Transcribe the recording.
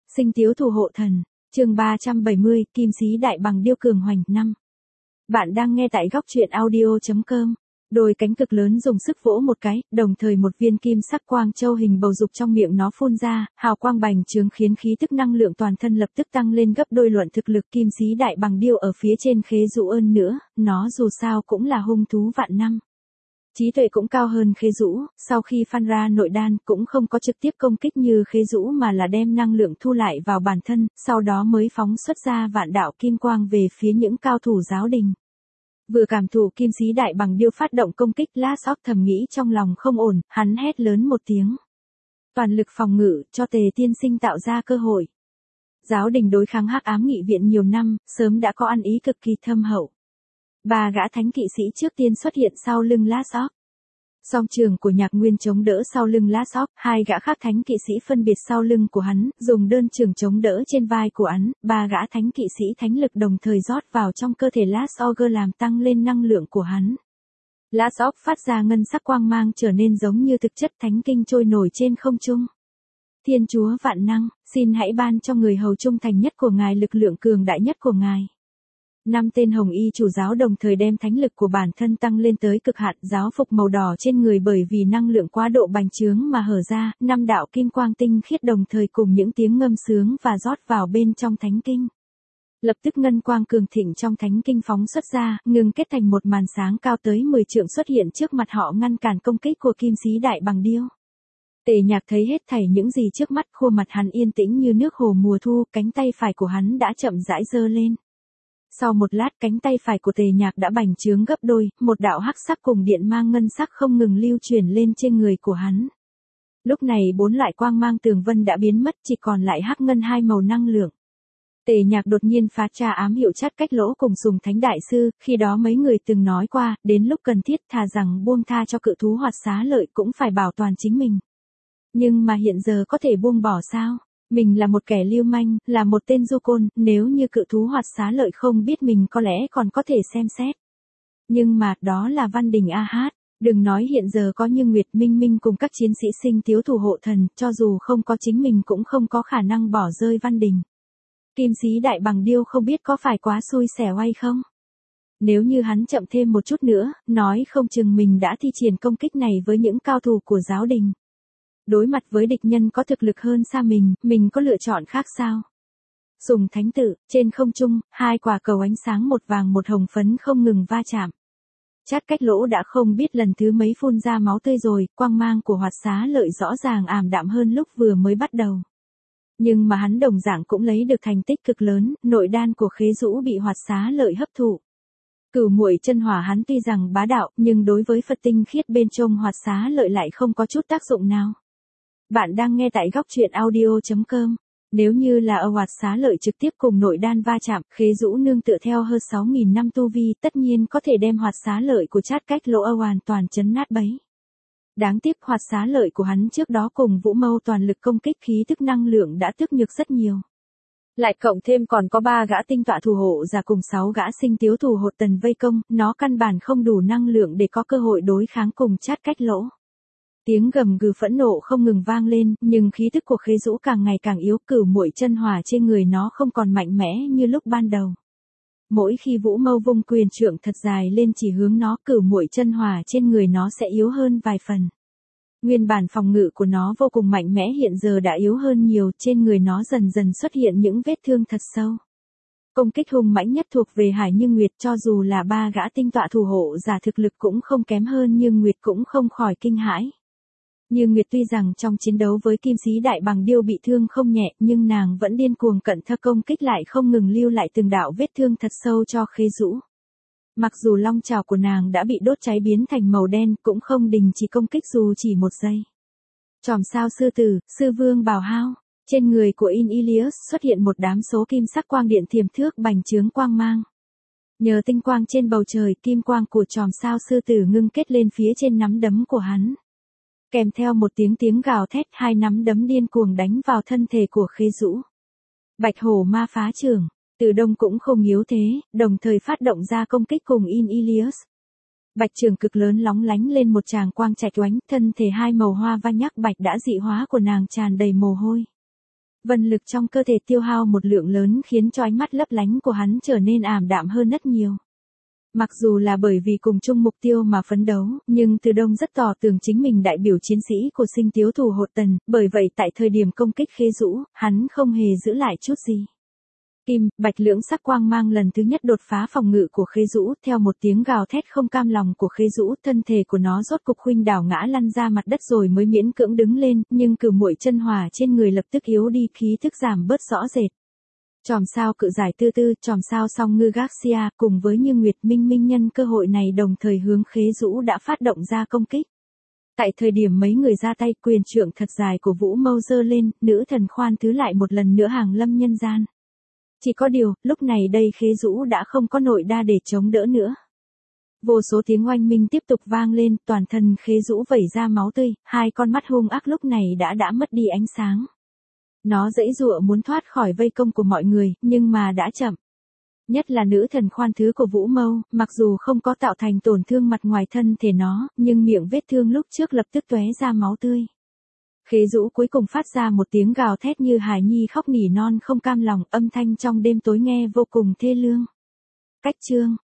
Sinh tiếu thủ hộ thần, chương 370, Kim Sĩ Đại Bằng Điêu Cường Hoành 5. Bạn đang nghe tại góc truyện audio.com. Đôi cánh cực lớn dùng sức vỗ một cái, đồng thời một viên kim sắc quang châu hình bầu dục trong miệng nó phun ra, hào quang bành trướng khiến khí tức năng lượng toàn thân lập tức tăng lên gấp đôi. Luận thực lực, Kim Sĩ Đại Bằng Điêu ở phía trên Khế Dụ ơn nữa, nó dù sao cũng là hung thú vạn năm. Trí tuệ cũng cao hơn Khế Dũ, sau khi phan ra nội đan cũng không có trực tiếp công kích như Khế Dũ mà là đem năng lượng thu lại vào bản thân, sau đó mới phóng xuất ra vạn đạo kim quang về phía những cao thủ giáo đình. Vừa cảm thụ Kim Sĩ Đại Bằng Điêu phát động công kích, La Sóc thầm nghĩ trong lòng không ổn, hắn hét lớn một tiếng. Toàn lực phòng ngự, cho Tề tiên sinh tạo ra cơ hội. Giáo đình đối kháng Hắc Ám Nghị viện nhiều năm, sớm đã có ăn ý cực kỳ thâm hậu. Ba gã thánh kỵ sĩ trước tiên xuất hiện sau lưng La Sóc. Song trường của Nhạc Nguyên chống đỡ sau lưng La Sóc, hai gã khác thánh kỵ sĩ phân biệt sau lưng của hắn, dùng đơn trường chống đỡ trên vai của hắn, ba gã thánh kỵ sĩ thánh lực đồng thời rót vào trong cơ thể La Sóc làm tăng lên năng lượng của hắn. La Sóc phát ra ngân sắc quang mang trở nên giống như thực chất thánh kinh trôi nổi trên không trung. Thiên Chúa vạn năng, xin hãy ban cho người hầu trung thành nhất của ngài lực lượng cường đại nhất của ngài. 5 tên hồng y chủ giáo đồng thời đem thánh lực của bản thân tăng lên tới cực hạn, giáo phục màu đỏ trên người bởi vì năng lượng quá độ bành trướng mà hở ra, 5 đạo kim quang tinh khiết đồng thời cùng những tiếng ngâm sướng và rót vào bên trong thánh kinh. Lập tức ngân quang cường thịnh trong thánh kinh phóng xuất ra, ngừng kết thành một màn sáng cao tới 10 trượng xuất hiện trước mặt họ ngăn cản công kích của Kim Sĩ Đại Bằng Điêu. Tề Nhạc thấy hết thảy những gì trước mắt, khuôn mặt hắn yên tĩnh như nước hồ mùa thu, cánh tay phải của hắn đã chậm rãi giơ lên. Sau một lát, cánh tay phải của Tề Nhạc đã bành trướng gấp đôi, một đạo hắc sắc cùng điện mang ngân sắc không ngừng lưu chuyển lên trên người của hắn. Lúc này 4 loại quang mang tường vân đã biến mất, chỉ còn lại hắc ngân hai màu năng lượng. Tề Nhạc đột nhiên phá tra ám hiệu Chát Cách Lỗ cùng Sùng Thánh Đại Sư, khi đó mấy người từng nói qua, đến lúc cần thiết thà rằng buông tha cho cự thú Hoạt Xá Lợi cũng phải bảo toàn chính mình. Nhưng mà hiện giờ có thể buông bỏ sao? Mình là một kẻ lưu manh, là một tên du côn, nếu như cự thú Hoạt Xá Lợi không biết mình có lẽ còn có thể xem xét. Nhưng mà, đó là Văn Đình A Hát, đừng nói hiện giờ có Như Nguyệt Minh Minh cùng các chiến sĩ sinh tiếu thủ hộ thần, cho dù không có chính mình cũng không có khả năng bỏ rơi Văn Đình. Kim Sĩ Đại Bằng Điêu không biết có phải quá xui xẻo hay không? Nếu như hắn chậm thêm một chút nữa, nói không chừng mình đã thi triển công kích này với những cao thủ của giáo đình. Đối mặt với địch nhân có thực lực hơn xa mình có lựa chọn khác sao? Sùng Thánh Tự, trên không trung, hai quả cầu ánh sáng một vàng một hồng phấn không ngừng va chạm. Chát Cách Lỗ đã không biết lần thứ mấy phun ra máu tươi rồi, quang mang của Hoạt Xá Lợi rõ ràng ảm đạm hơn lúc vừa mới bắt đầu. Nhưng mà hắn đồng dạng cũng lấy được thành tích cực lớn, nội đan của Khế Dũ bị Hoạt Xá Lợi hấp thụ. Cửu muội chân hỏa hắn tuy rằng bá đạo, nhưng đối với Phật tinh khiết bên trong Hoạt Xá Lợi lại không có chút tác dụng nào. Bạn đang nghe tại góc truyện audio.com. Nếu như là Hoạt Xá Lợi trực tiếp cùng nội đan va chạm, Khế Dũ nương tựa theo hơn 6.000 năm tu vi tất nhiên có thể đem Hoạt Xá Lợi của Chát Cách Lỗ hoàn toàn chấn nát bấy. Đáng tiếc Hoạt Xá Lợi của hắn trước đó cùng Vũ Mâu toàn lực công kích khí tức năng lượng đã tước nhược rất nhiều. Lại cộng thêm còn có 3 gã tinh tọa thủ hộ giả cùng 6 gã sinh tiếu thủ hộ tần vây công, nó căn bản không đủ năng lượng để có cơ hội đối kháng cùng Chát Cách Lỗ. Tiếng gầm gừ phẫn nộ không ngừng vang lên, nhưng khí tức của Khế Dũ càng ngày càng yếu, cửu muội chân hỏa trên người nó không còn mạnh mẽ như lúc ban đầu. Mỗi khi Vũ Mâu vung quyền trượng thật dài lên chỉ hướng nó, cửu muội chân hỏa trên người nó sẽ yếu hơn vài phần. Nguyên bản phòng ngự của nó vô cùng mạnh mẽ hiện giờ đã yếu hơn nhiều, trên người nó dần dần xuất hiện những vết thương thật sâu. Công kích hung mãnh nhất thuộc về Hải Như Nguyệt, cho dù là 3 gã tinh tọa thủ hộ giả thực lực cũng không kém hơn nhưng Nguyệt cũng không khỏi kinh hãi. Như Nguyệt tuy rằng trong chiến đấu với Kim Sĩ Đại Bằng Điêu bị thương không nhẹ, nhưng nàng vẫn điên cuồng cận thơ công kích lại không ngừng lưu lại từng đạo vết thương thật sâu cho Khế Dũ. Mặc dù long trào của nàng đã bị đốt cháy biến thành màu đen, cũng không đình chỉ công kích dù chỉ một giây. Chòm sao sư tử, sư vương bào hao, trên người của Ilius xuất hiện một đám số kim sắc quang điện thiềm thước bành trướng quang mang. Nhờ tinh quang trên bầu trời, kim quang của chòm sao sư tử ngưng kết lên phía trên nắm đấm của hắn. Kèm theo một tiếng gào thét, hai nắm đấm điên cuồng đánh vào thân thể của Khế Dũ. Bạch hổ ma phá trưởng, Từ Đông cũng không yếu thế, đồng thời phát động ra công kích cùng Ilius. Bạch trường cực lớn lóng lánh lên một tràng quang chạch oánh, thân thể hai màu hoa văn nhắc bạch đã dị hóa của nàng tràn đầy mồ hôi. Vân lực trong cơ thể tiêu hao một lượng lớn khiến cho ánh mắt lấp lánh của hắn trở nên ảm đạm hơn rất nhiều. Mặc dù là bởi vì cùng chung mục tiêu mà phấn đấu, nhưng Từ Đông rất tỏ tưởng chính mình đại biểu chiến sĩ của Sinh Tiếu Thủ Hộ Tần, bởi vậy tại thời điểm công kích Khế Dũ, hắn không hề giữ lại chút gì. Kim, bạch lưỡng sắc quang mang lần thứ nhất đột phá phòng ngự của Khế Dũ, theo một tiếng gào thét không cam lòng của Khế Dũ, thân thể của nó rốt cục khuynh đảo ngã lăn ra mặt đất rồi mới miễn cưỡng đứng lên, nhưng cửu muội chân hỏa trên người lập tức yếu đi, khí thức giảm bớt rõ rệt. Chòm sao cự giải tư tư, chòm sao song ngư Garcia cùng với Như Nguyệt Minh Minh nhân cơ hội này đồng thời hướng Khế Dũ đã phát động ra công kích. Tại thời điểm mấy người ra tay, quyền trượng thật dài của Vũ Mâu giơ lên, nữ thần khoan thứ lại một lần nữa hàng lâm nhân gian. Chỉ có điều, lúc này đây Khế Dũ đã không có nội đa để chống đỡ nữa. Vô số tiếng oanh minh tiếp tục vang lên, toàn thân Khế Dũ vẩy ra máu tươi, hai con mắt hung ác lúc này đã mất đi ánh sáng. Nó giãy giụa muốn thoát khỏi vây công của mọi người, nhưng mà đã chậm. Nhất là nữ thần khoan thứ của Vũ Mâu, mặc dù không có tạo thành tổn thương mặt ngoài thân thể nó, nhưng miệng vết thương lúc trước lập tức tóe ra máu tươi. Khế Dũ cuối cùng phát ra một tiếng gào thét như hài nhi khóc nỉ non không cam lòng, âm thanh trong đêm tối nghe vô cùng thê lương. Cách chương